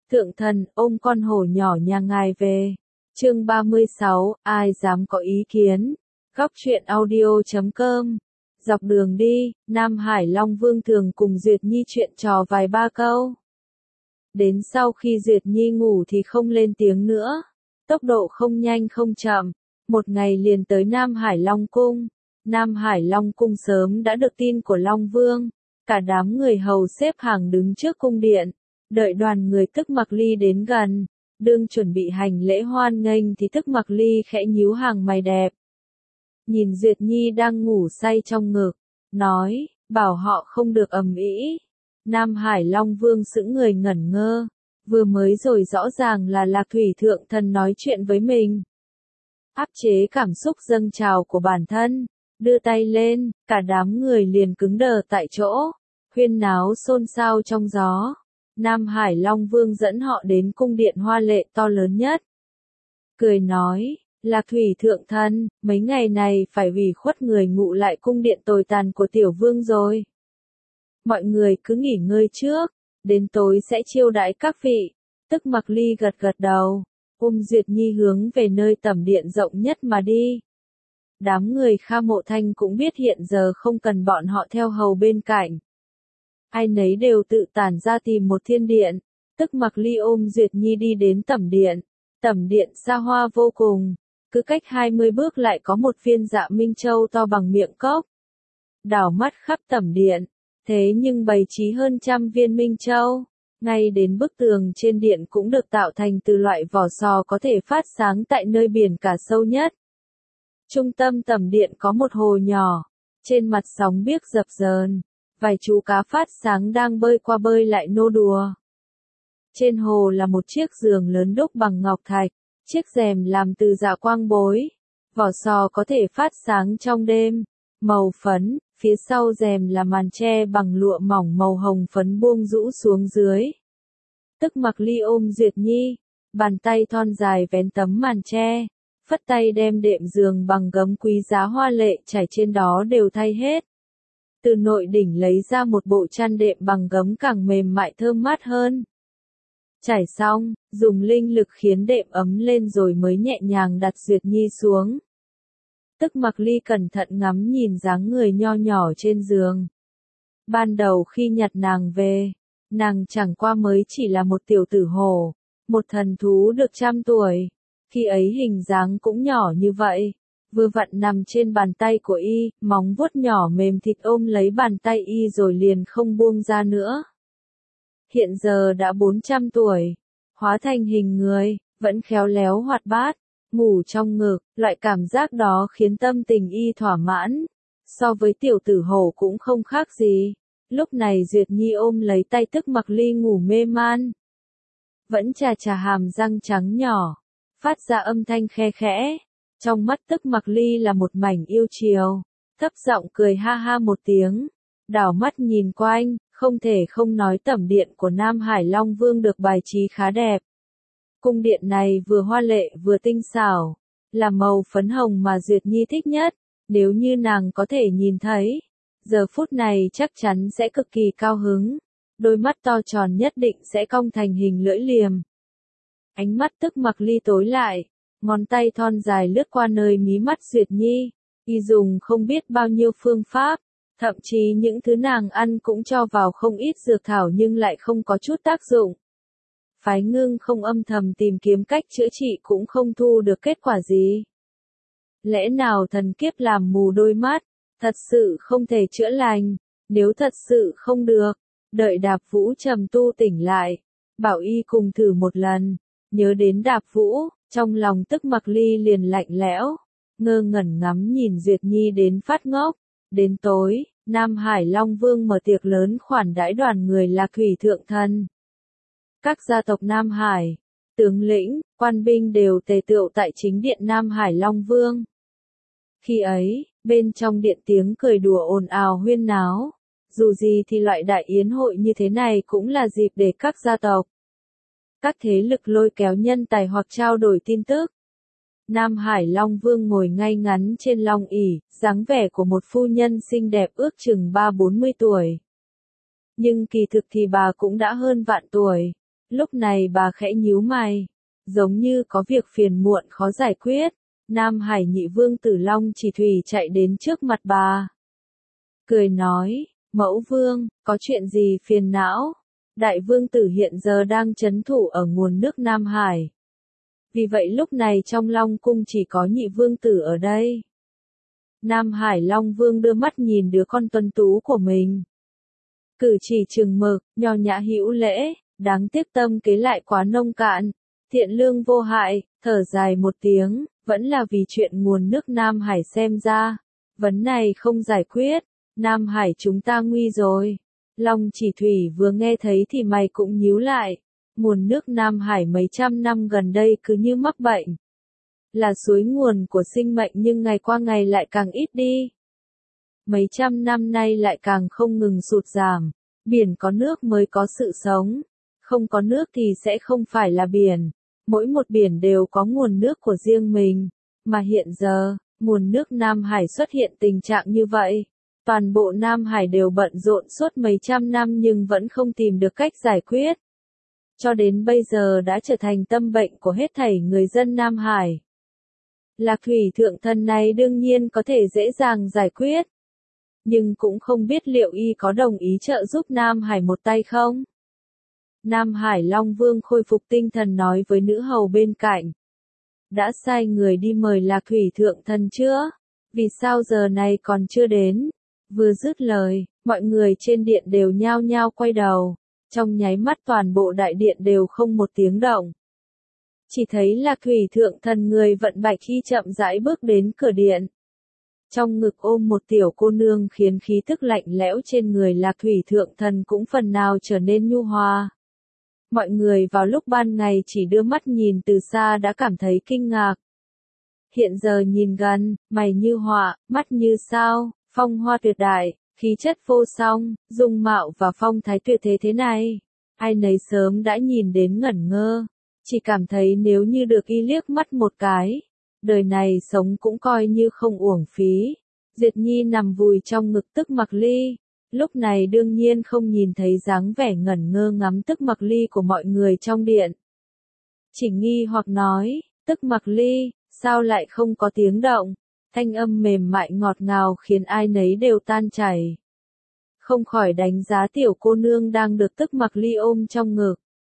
Thượng thần, ôm con hổ nhỏ nhà ngài về. Chương 36, ai dám có ý kiến? Góc truyện audio.com. Dọc đường đi, Nam Hải Long Vương thường cùng Duyệt Nhi chuyện trò vài ba câu. Đến sau khi Duyệt Nhi ngủ thì không lên tiếng nữa. Tốc độ không nhanh không chậm. Một ngày liền tới Nam Hải Long Cung. Nam Hải Long Cung sớm đã được tin của Long Vương. Cả đám người hầu xếp hàng đứng trước cung điện. Đợi đoàn người Tức Mặc Ly đến gần, đương chuẩn bị hành lễ hoan nghênh thì Tức Mặc Ly khẽ nhíu hàng mày đẹp. Nhìn Duyệt Nhi đang ngủ say trong ngực, nói, bảo họ không được ầm ĩ. Nam Hải Long Vương sững người ngẩn ngơ, vừa mới rồi rõ ràng là Lạc Thủy Thượng Thần nói chuyện với mình. Áp chế cảm xúc dâng trào của bản thân, đưa tay lên, cả đám người liền cứng đờ tại chỗ, huyên náo xôn xao trong gió. Nam Hải Long Vương dẫn họ đến cung điện hoa lệ to lớn nhất. Cười nói, Lạc Thủy Thượng Thần, mấy ngày này phải hủy khuất người ngụ lại cung điện tồi tàn của tiểu vương rồi. Mọi người cứ nghỉ ngơi trước, đến tối sẽ chiêu đãi các vị. Tức Mặc Ly gật gật đầu, ôm Duyệt Nhi hướng về nơi tẩm điện rộng nhất mà đi. Đám người Kha Mộ Thanh cũng biết hiện giờ không cần bọn họ theo hầu bên cạnh. Ai nấy đều tự tản ra tìm một thiên điện. Tức Mặc Ly ôm Duyệt Nhi đi đến tẩm điện. Tẩm điện xa hoa vô cùng. Cứ cách 20 bước lại có một viên dạ minh châu to bằng miệng cốc. Đảo mắt khắp tẩm điện. Thế nhưng bày trí hơn 100 viên minh châu. Ngay đến bức tường trên điện cũng được tạo thành từ loại vỏ sò có thể phát sáng tại nơi biển cả sâu nhất. Trung tâm tẩm điện có một hồ nhỏ. Trên mặt sóng biếc dập dờn. Vài chú cá phát sáng đang bơi qua bơi lại nô đùa. Trên hồ là một chiếc giường lớn đúc bằng ngọc thạch, chiếc rèm làm từ dạ quang bối. Vỏ sò có thể phát sáng trong đêm, màu phấn, phía sau rèm là màn tre bằng lụa mỏng màu hồng phấn buông rũ xuống dưới. Tức Mặc Ly ôm Duyệt Nhi, bàn tay thon dài vén tấm màn tre, phất tay đem đệm giường bằng gấm quý giá hoa lệ trải trên đó đều thay hết. Từ nội đỉnh lấy ra một bộ chăn đệm bằng gấm càng mềm mại thơm mát hơn. Trải xong, dùng linh lực khiến đệm ấm lên rồi mới nhẹ nhàng đặt Duyệt Nhi xuống. Tức Mặc Ly cẩn thận ngắm nhìn dáng người nho nhỏ trên giường. Ban đầu khi nhặt nàng về, nàng chẳng qua mới chỉ là một tiểu tử hổ, một thần thú được 100 tuổi. Khi ấy hình dáng cũng nhỏ như vậy. Vừa vặn nằm trên bàn tay của y, móng vuốt nhỏ mềm thịt ôm lấy bàn tay y rồi liền không buông ra nữa. Hiện giờ đã 400 tuổi, hóa thành hình người, vẫn khéo léo hoạt bát, ngủ trong ngực, loại cảm giác đó khiến tâm tình y thỏa mãn. So với tiểu tử hổ cũng không khác gì. Lúc này Duyệt Nhi ôm lấy tay Tức Mặc Ly ngủ mê man. Vẫn chà chà hàm răng trắng nhỏ, phát ra âm thanh khe khẽ. Trong mắt Tức Mặc Ly là một mảnh yêu chiều, thấp giọng cười ha ha một tiếng, đảo mắt nhìn quanh, không thể không nói tẩm điện của Nam Hải Long Vương được bài trí khá đẹp. Cung điện này vừa hoa lệ vừa tinh xảo, là màu phấn hồng mà Duyệt Nhi thích nhất, nếu như nàng có thể nhìn thấy, giờ phút này chắc chắn sẽ cực kỳ cao hứng, đôi mắt to tròn nhất định sẽ cong thành hình lưỡi liềm. Ánh mắt Tức Mặc Ly tối lại. Ngón tay thon dài lướt qua nơi mí mắt Duyệt Nhi, y dùng không biết bao nhiêu phương pháp, thậm chí những thứ nàng ăn cũng cho vào không ít dược thảo nhưng lại không có chút tác dụng. Phái Ngưng không âm thầm tìm kiếm cách chữa trị cũng không thu được kết quả gì. Lẽ nào thần kiếp làm mù đôi mắt, thật sự không thể chữa lành, nếu thật sự không được, đợi Đạp Vũ trầm tu tỉnh lại, bảo y cùng thử một lần, nhớ đến Đạp Vũ. Trong lòng Tức Mặc Ly liền lạnh lẽo, ngơ ngẩn ngắm nhìn Duyệt Nhi đến phát ngốc. Đến tối, Nam Hải Long Vương mở tiệc lớn khoản đãi đoàn người Lạc Thủy Thượng Thần. Các gia tộc Nam Hải, tướng lĩnh, quan binh đều tề tựu tại chính điện Nam Hải Long Vương. Khi ấy, bên trong điện tiếng cười đùa ồn ào huyên náo. Dù gì thì loại đại yến hội như thế này cũng là dịp để các gia tộc, các thế lực lôi kéo nhân tài hoặc trao đổi tin tức. Nam Hải Long Vương ngồi ngay ngắn trên long ỷ, dáng vẻ của một phu nhân xinh đẹp ước chừng 30-40 tuổi. Nhưng kỳ thực thì bà cũng đã hơn vạn tuổi. Lúc này bà khẽ nhíu mày, giống như có việc phiền muộn khó giải quyết. Nam Hải nhị vương tử Long Chỉ Thủy chạy đến trước mặt bà. Cười nói, mẫu vương, có chuyện gì phiền não? Đại vương tử hiện giờ đang trấn thủ ở nguồn nước Nam Hải. Vì vậy lúc này trong Long cung chỉ có nhị vương tử ở đây. Nam Hải Long Vương đưa mắt nhìn đứa con tuấn tú của mình. Cử chỉ chừng mực, nho nhã hữu lễ, đáng tiếc tâm kế lại quá nông cạn, thiện lương vô hại, thở dài một tiếng, vẫn là vì chuyện nguồn nước Nam Hải xem ra. Vấn này không giải quyết, Nam Hải chúng ta nguy rồi. Long Chỉ Thủy vừa nghe thấy thì mày cũng nhíu lại. Nguồn nước Nam Hải mấy trăm năm gần đây cứ như mắc bệnh. Là suối nguồn của sinh mệnh nhưng ngày qua ngày lại càng ít đi. Mấy trăm năm nay lại càng không ngừng sụt giảm. Biển có nước mới có sự sống. Không có nước thì sẽ không phải là biển. Mỗi một biển đều có nguồn nước của riêng mình. Mà hiện giờ, nguồn nước Nam Hải xuất hiện tình trạng như vậy. Toàn bộ Nam Hải đều bận rộn suốt mấy trăm năm nhưng vẫn không tìm được cách giải quyết. Cho đến bây giờ đã trở thành tâm bệnh của hết thảy người dân Nam Hải. Lạc thủy thượng thần này đương nhiên có thể dễ dàng giải quyết. Nhưng cũng không biết liệu y có đồng ý trợ giúp Nam Hải một tay không? Nam Hải Long Vương khôi phục tinh thần nói với nữ hầu bên cạnh. Đã sai người đi mời Lạc thủy thượng thần chưa? Vì sao giờ này còn chưa đến? Vừa dứt lời, mọi người trên điện đều nhao nhao quay đầu. Trong nháy mắt toàn bộ đại điện đều không một tiếng động. Chỉ thấy Lạc thủy thượng thần người vận bạch khi chậm rãi bước đến cửa điện. Trong ngực ôm một tiểu cô nương khiến khí tức lạnh lẽo trên người Lạc thủy thượng thần cũng phần nào trở nên nhu hòa. Mọi người vào lúc ban ngày chỉ đưa mắt nhìn từ xa đã cảm thấy kinh ngạc. Hiện giờ nhìn gần, mày như họa, mắt như sao, phong hoa tuyệt đại, khí chất vô song, dung mạo và phong thái tuyệt thế này. Ai nấy sớm đã nhìn đến ngẩn ngơ, chỉ cảm thấy nếu như được y liếc mắt một cái, đời này sống cũng coi như không uổng phí. Diệt Nhi nằm vùi trong ngực Tức Mặc Ly, lúc này đương nhiên không nhìn thấy dáng vẻ ngẩn ngơ ngắm Tức Mặc Ly của mọi người trong điện. Chỉ nghi hoặc nói, Tức Mặc Ly, sao lại không có tiếng động? Thanh âm mềm mại ngọt ngào khiến ai nấy đều tan chảy. Không khỏi đánh giá tiểu cô nương đang được Tức Mặc Ly ôm trong ngực.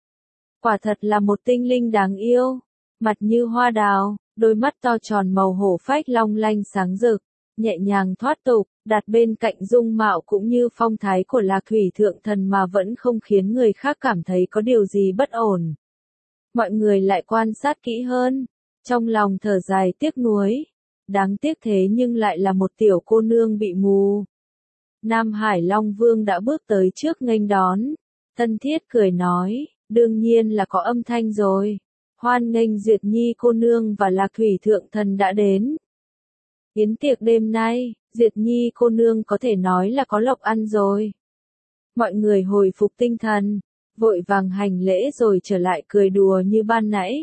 Quả thật là một tinh linh đáng yêu, mặt như hoa đào, đôi mắt to tròn màu hổ phách long lanh sáng rực, nhẹ nhàng thoát tục, đặt bên cạnh dung mạo cũng như phong thái của Lạc thủy thượng thần mà vẫn không khiến người khác cảm thấy có điều gì bất ổn. Mọi người lại quan sát kỹ hơn, trong lòng thở dài tiếc nuối. Đáng tiếc thế nhưng lại là một tiểu cô nương bị mù. Nam Hải Long Vương đã bước tới trước nghênh đón, thân thiết cười nói, đương nhiên là có âm thanh rồi. Hoan nghênh Duyệt Nhi cô nương và Lạc thủy thượng thần đã đến. Yến tiệc đêm nay, Duyệt Nhi cô nương có thể nói là có lộc ăn rồi. Mọi người hồi phục tinh thần, vội vàng hành lễ rồi trở lại cười đùa như ban nãy.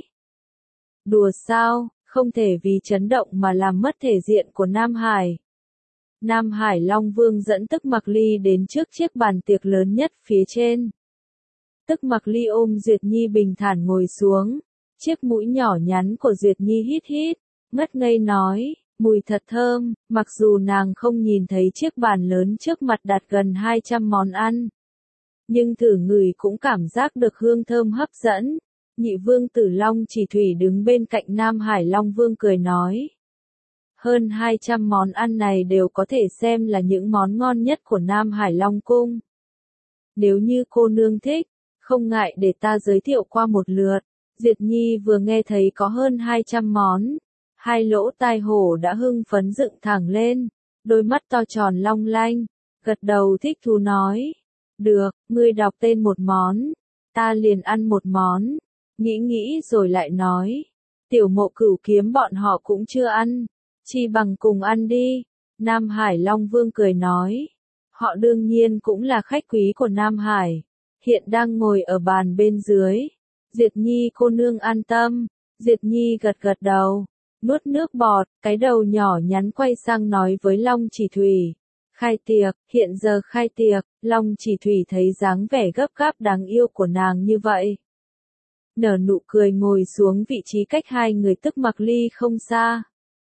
Đùa sao? Không thể vì chấn động mà làm mất thể diện của Nam Hải. Nam Hải Long Vương dẫn Tức Mặc Ly đến trước chiếc bàn tiệc lớn nhất phía trên. Tức Mặc Ly ôm Duyệt Nhi bình thản ngồi xuống. Chiếc mũi nhỏ nhắn của Duyệt Nhi hít hít, ngất ngây nói, mùi thật thơm, mặc dù nàng không nhìn thấy chiếc bàn lớn trước mặt đặt gần 200 món ăn. Nhưng thử ngửi cũng cảm giác được hương thơm hấp dẫn. Nhị vương tử Long Chỉ Thủy đứng bên cạnh Nam Hải Long Vương cười nói. Hơn 200 món ăn này đều có thể xem là những món ngon nhất của Nam Hải Long Cung. Nếu như cô nương thích, không ngại để ta giới thiệu qua một lượt. Duyệt Nhi vừa nghe thấy có hơn 200 món. Hai lỗ tai hổ đã hưng phấn dựng thẳng lên, đôi mắt to tròn long lanh, gật đầu thích thú nói. Được, ngươi đọc tên một món, ta liền ăn một món. Nghĩ rồi lại nói, tiểu Mộ Cửu kiếm bọn họ cũng chưa ăn, chi bằng cùng ăn đi. Nam Hải Long Vương cười nói, họ đương nhiên cũng là khách quý của Nam Hải, hiện đang ngồi ở bàn bên dưới. Duyệt Nhi cô nương an tâm. Duyệt Nhi gật gật đầu, nuốt nước bọt, cái đầu nhỏ nhắn quay sang nói với Long Chỉ Thủy. Khai tiệc, hiện giờ khai tiệc. Long Chỉ Thủy thấy dáng vẻ gấp gáp đáng yêu của nàng như vậy, nở nụ cười ngồi xuống vị trí cách hai người Tức Mặc Ly không xa.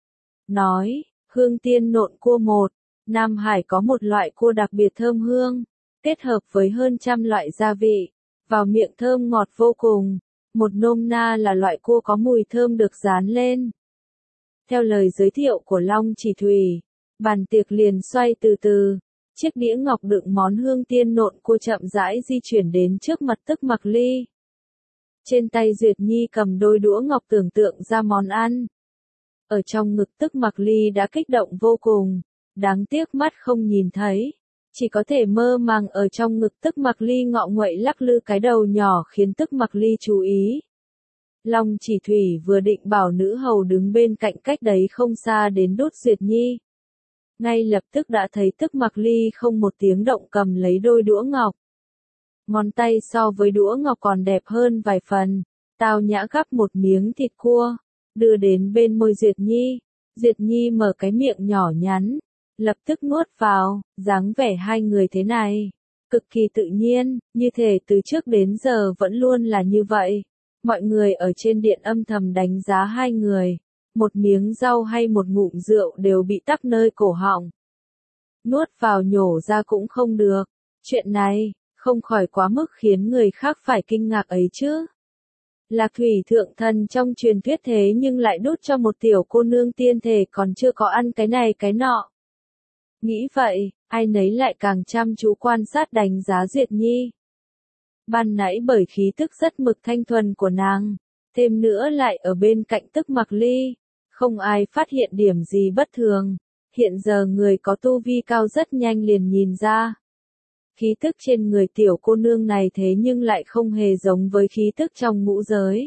Nói, hương tiên nộn cua một, Nam Hải có một loại cua đặc biệt thơm hương, kết hợp với hơn trăm loại gia vị, vào miệng thơm ngọt vô cùng, một nôm na là loại cua có mùi thơm được rán lên. Theo lời giới thiệu của Long Chỉ Thủy, bàn tiệc liền xoay từ từ, chiếc đĩa ngọc đựng món hương tiên nộn cua chậm rãi di chuyển đến trước mặt Tức Mặc Ly. Trên tay Duyệt Nhi cầm đôi đũa ngọc tưởng tượng ra món ăn. Ở trong ngực Tức Mặc Ly đã kích động vô cùng, đáng tiếc mắt không nhìn thấy, chỉ có thể mơ màng ở trong ngực Tức Mặc Ly ngọ nguậy lắc lư cái đầu nhỏ khiến Tức Mặc Ly chú ý. Long Chỉ Thủy vừa định bảo nữ hầu đứng bên cạnh cách đấy không xa đến đút Duyệt Nhi. Ngay lập tức đã thấy Tức Mặc Ly không một tiếng động cầm lấy đôi đũa ngọc. Ngón tay so với đũa ngọc còn đẹp hơn vài phần, tao nhã gắp một miếng thịt cua, đưa đến bên môi Duyệt Nhi. Duyệt Nhi mở cái miệng nhỏ nhắn, lập tức nuốt vào, dáng vẻ hai người thế này, cực kỳ tự nhiên, như thể từ trước đến giờ vẫn luôn là như vậy. Mọi người ở trên điện âm thầm đánh giá hai người, một miếng rau hay một ngụm rượu đều bị tắc nơi cổ họng. Nuốt vào nhổ ra cũng không được, chuyện này, không khỏi quá mức khiến người khác phải kinh ngạc ấy chứ. Lạc Thủy thượng thần trong truyền thuyết thế nhưng lại đút cho một tiểu cô nương tiên thể còn chưa có ăn cái này cái nọ. Nghĩ vậy, ai nấy lại càng chăm chú quan sát đánh giá Duyệt Nhi. Ban nãy bởi khí tức rất mực thanh thuần của nàng, thêm nữa lại ở bên cạnh Tức Mặc Ly, không ai phát hiện điểm gì bất thường. Hiện giờ người có tu vi cao rất nhanh liền nhìn ra. Khí tức trên người tiểu cô nương này thế nhưng lại không hề giống với khí tức trong ngũ giới.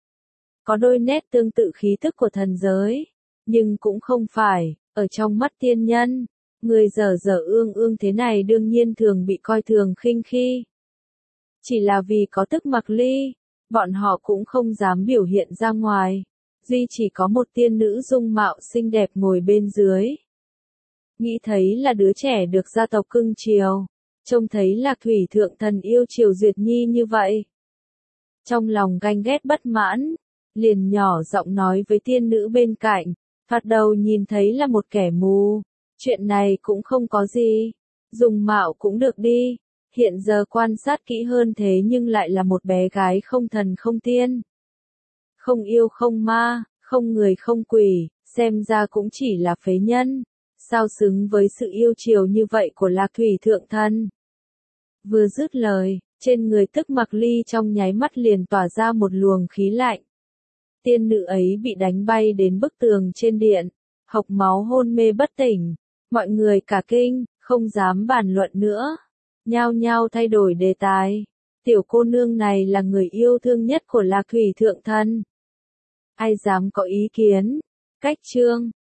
Có đôi nét tương tự khí tức của thần giới, nhưng cũng không phải, ở trong mắt tiên nhân, người dở dở ương ương thế này đương nhiên thường bị coi thường khinh khi. Chỉ là vì có Tức Mặc Ly, bọn họ cũng không dám biểu hiện ra ngoài, duy chỉ có một tiên nữ dung mạo xinh đẹp ngồi bên dưới. Nghĩ thấy là đứa trẻ được gia tộc cưng chiều, trông thấy Lạc Thủy thượng thần yêu chiều Duyệt Nhi như vậy. Trong lòng ganh ghét bất mãn, liền nhỏ giọng nói với tiên nữ bên cạnh, thoạt đầu nhìn thấy là một kẻ mù, chuyện này cũng không có gì, dùng mạo cũng được đi, hiện giờ quan sát kỹ hơn thế nhưng lại là một bé gái không thần không tiên. Không yêu không ma, không người không quỷ, xem ra cũng chỉ là phế nhân, sao xứng với sự yêu chiều như vậy của Lạc Thủy thượng thần. Vừa dứt lời, trên người Tức Mặc Ly trong nháy mắt liền tỏa ra một luồng khí lạnh. Tiên nữ ấy bị đánh bay đến bức tường trên điện, hộc máu hôn mê bất tỉnh, mọi người cả kinh, không dám bàn luận nữa, nhao nhao thay đổi đề tài. Tiểu cô nương này là người yêu thương nhất của Lạc Thủy thượng thần. Ai dám có ý kiến? Cách chương